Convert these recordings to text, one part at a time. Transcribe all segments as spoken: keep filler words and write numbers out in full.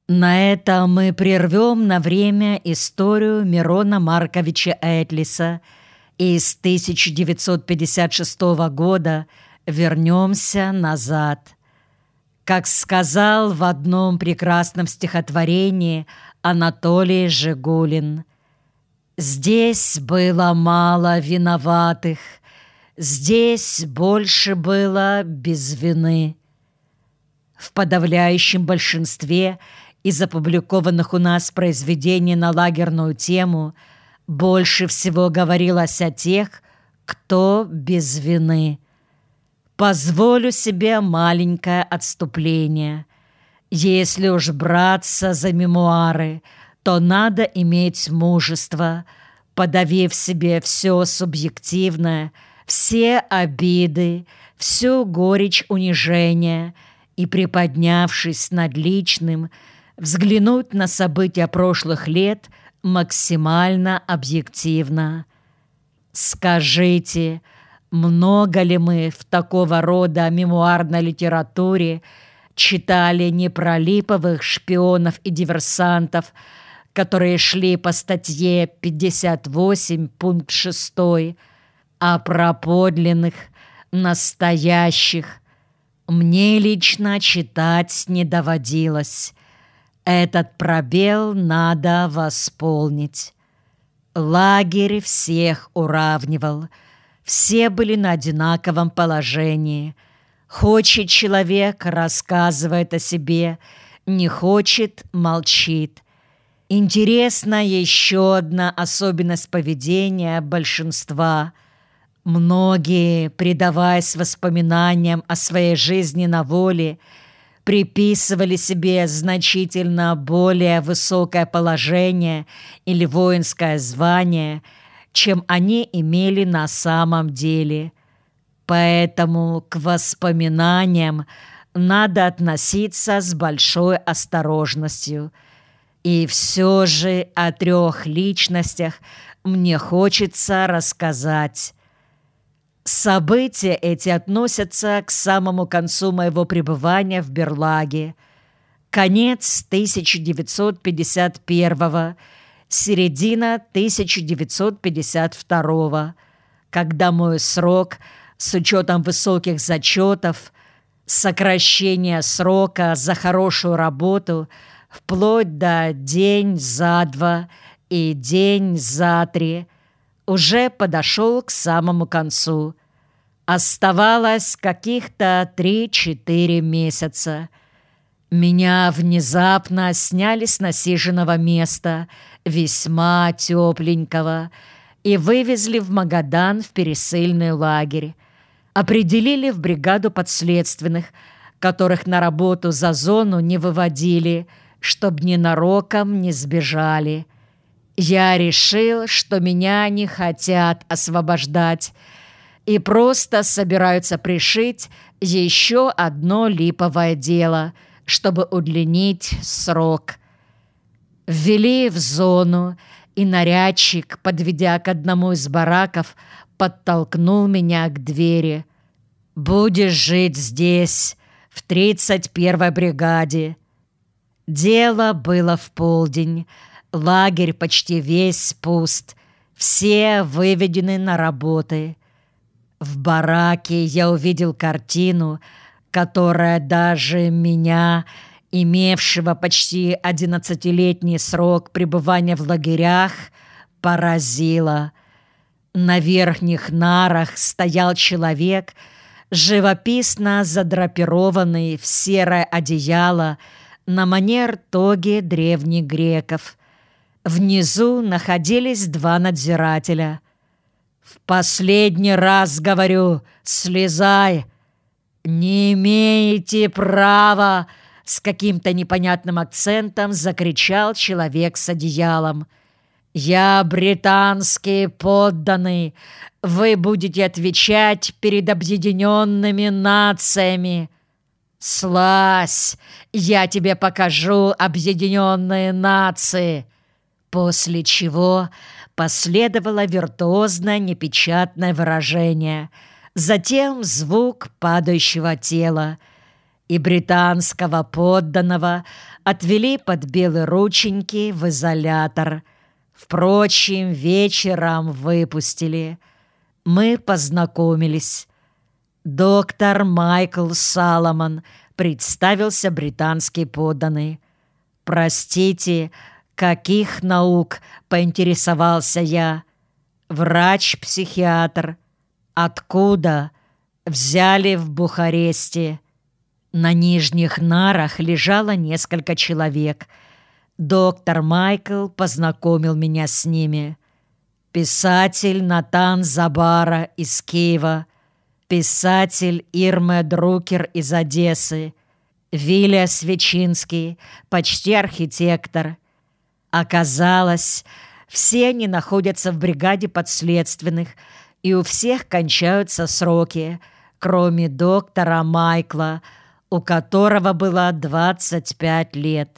На этом мы прервем на время историю Мирона Марковича Этлиса и с тысяча девятьсот пятьдесят шестого года вернемся назад. Как сказал в одном прекрасном стихотворении Анатолий Жигулин: «Здесь было мало виноватых, здесь больше было без вины». В подавляющем большинстве из опубликованных у нас произведений на лагерную тему больше всего говорилось о тех, кто без вины. Позволю себе маленькое отступление. Если уж браться за мемуары, то надо иметь мужество, подавив себе все субъективное, все обиды, всю горечь унижения и, приподнявшись над личным, взглянуть на события прошлых лет максимально объективно. Скажите, много ли мы в такого рода мемуарной литературе читали не про липовых шпионов и диверсантов, которые шли по статье пятьдесят восемь, пункт шесть, а про подлинных, настоящих? Мне лично читать не доводилось. Этот пробел надо восполнить. Лагерь всех уравнивал. Все были на одинаковом положении. Хочет человек — рассказывает о себе, не хочет — молчит. Интересна еще одна особенность поведения большинства. Многие, предаваясь воспоминаниям о своей жизни на воле, приписывали себе значительно более высокое положение или воинское звание, чем они имели на самом деле. Поэтому к воспоминаниям надо относиться с большой осторожностью. И все же о трех личностях мне хочется рассказать. События эти относятся к самому концу моего пребывания в Берлаге. Конец тысяча девятьсот пятьдесят первого, середина тысяча девятьсот пятьдесят второго, когда мой срок, с учетом высоких зачетов, сокращения срока за хорошую работу, вплоть до день за два и день за три, уже подошел к самому концу. Оставалось каких-то три-четыре месяца. Меня внезапно сняли с насиженного места, весьма тепленького, и вывезли в Магадан в пересыльный лагерь. Определили в бригаду подследственных, которых на работу за зону не выводили, чтоб ненароком не сбежали. Я решил, что меня не хотят освобождать и просто собираются пришить еще одно липовое дело, чтобы удлинить срок. Ввели в зону, и нарядчик, подведя к одному из бараков, подтолкнул меня к двери. «Будешь жить здесь, в тридцать первой бригаде». Дело было в полдень. Лагерь почти весь пуст, все выведены на работы. В бараке я увидел картину, которая даже меня, имевшего почти одиннадцатилетний срок пребывания в лагерях, поразила. На верхних нарах стоял человек, живописно задрапированный в серое одеяло на манер тоги древних греков. Внизу находились два надзирателя. «В последний раз говорю, слезай!» «Не имеете права!» — с каким-то непонятным акцентом закричал человек с одеялом. «Я британский подданный. Вы будете отвечать перед объединенными нациями». «Слазь! Я тебе покажу объединенные нации!» После чего последовало виртуозное непечатное выражение, затем звук падающего тела. и британского подданного отвели под белые рученьки в изолятор. Впрочем, вечером выпустили. Мы познакомились. Доктор Майкл Саломон, представился британский подданный. «Простите, каких наук?» — поинтересовался я. «Врач-психиатр». «Откуда?» «Взяли в Бухаресте». На нижних нарах лежало несколько человек. Доктор Майкл познакомил меня с ними. Писатель Натан Забара из Киева, писатель Ирме Друкер из Одессы, Виля Свечинский, почти архитектор. Оказалось, все они находятся в бригаде подследственных, и у всех кончаются сроки, кроме доктора Майкла, у которого было двадцать пять лет.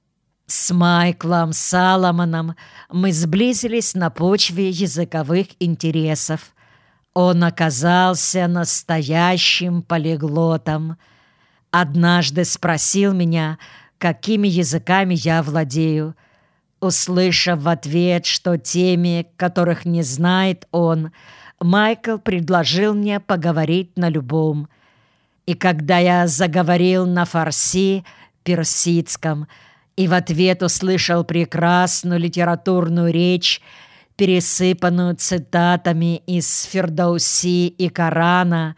С Майклом Саломоном мы сблизились на почве языковых интересов. Он оказался настоящим полиглотом. Однажды спросил меня, какими языками я владею. Услышав в ответ, что теми, которых не знает он, Майкл предложил мне поговорить на любом. И когда я заговорил на фарси, персидском, и в ответ услышал прекрасную литературную речь, пересыпанную цитатами из Фирдауси и Корана,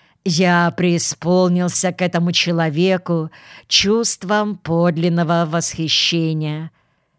я преисполнился к этому человеку чувством подлинного восхищения.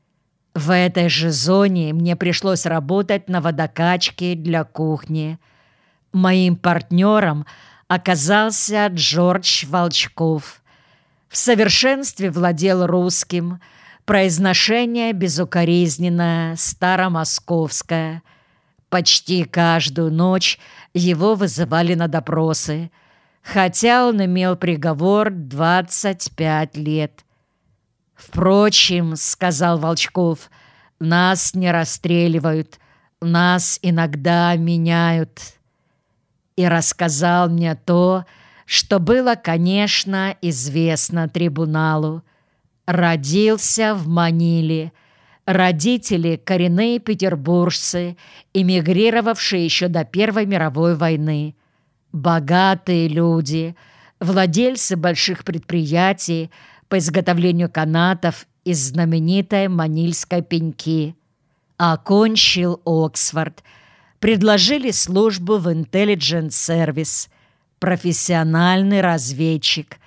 В этой же зоне мне пришлось работать на водокачке для кухни. Моим партнером оказался Джордж Волчков. В совершенстве владел русским, произношение безукоризненное, старомосковское. Почти каждую ночь его вызывали на допросы, хотя он имел приговор двадцать пять лет. «Впрочем, — сказал Волчков, — нас не расстреливают, нас иногда меняют». И рассказал мне то, что было, конечно, известно трибуналу. Родился в Маниле. Родители — коренные петербуржцы, эмигрировавшие еще до Первой мировой войны. Богатые люди, владельцы больших предприятий по изготовлению канатов из знаменитой манильской пеньки. Окончил Оксфорд. Предложили службу в Intelligence Service. Профессиональный разведчик.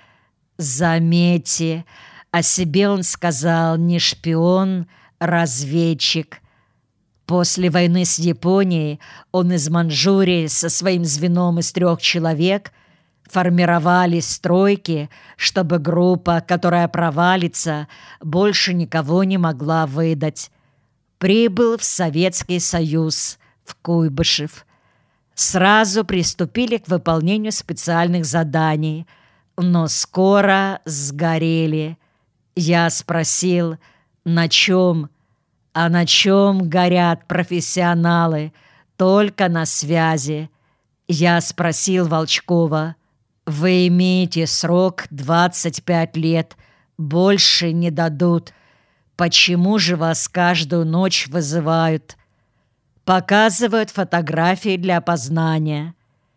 Заметьте, о себе он сказал не шпион, разведчик. После войны с Японией он из Манчжурии со своим звеном из трех человек формировали стройки, чтобы группа, которая провалится, больше никого не могла выдать. Прибыл в Советский Союз, в Куйбышев. Сразу приступили к выполнению специальных заданий, но скоро сгорели. Я спросил, на чем? А на чем горят профессионалы? Только на связи. Я спросил Волчкова, вы имеете срок двадцать пять лет, больше не дадут. Почему же вас каждую ночь вызывают? Показывают фотографии для опознания.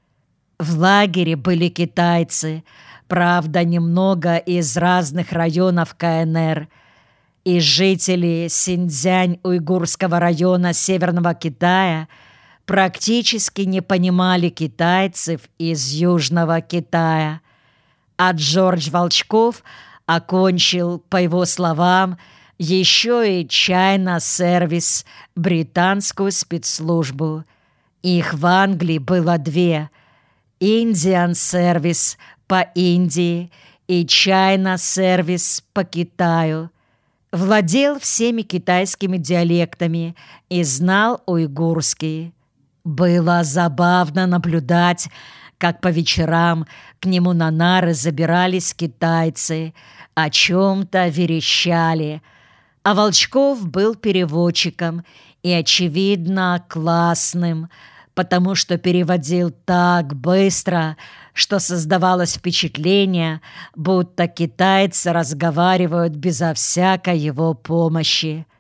В лагере были китайцы, правда, немного из разных районов ка эн эр. И жители Синьцзянь-Уйгурского района Северного Китая практически не понимали китайцев из Южного Китая. А Джордж Волчков окончил, по его словам, еще и China Service, британскую спецслужбу. Их в Англии было две – Indian Service по Индии и China Service по Китаю. Владел всеми китайскими диалектами и знал уйгурский. Было забавно наблюдать, как по вечерам к нему на нары забирались китайцы, о чем-то верещали. А Волчков был переводчиком и, очевидно, классным, потому что переводил так быстро, что создавалось впечатление, будто китайцы разговаривают безо всякой его помощи.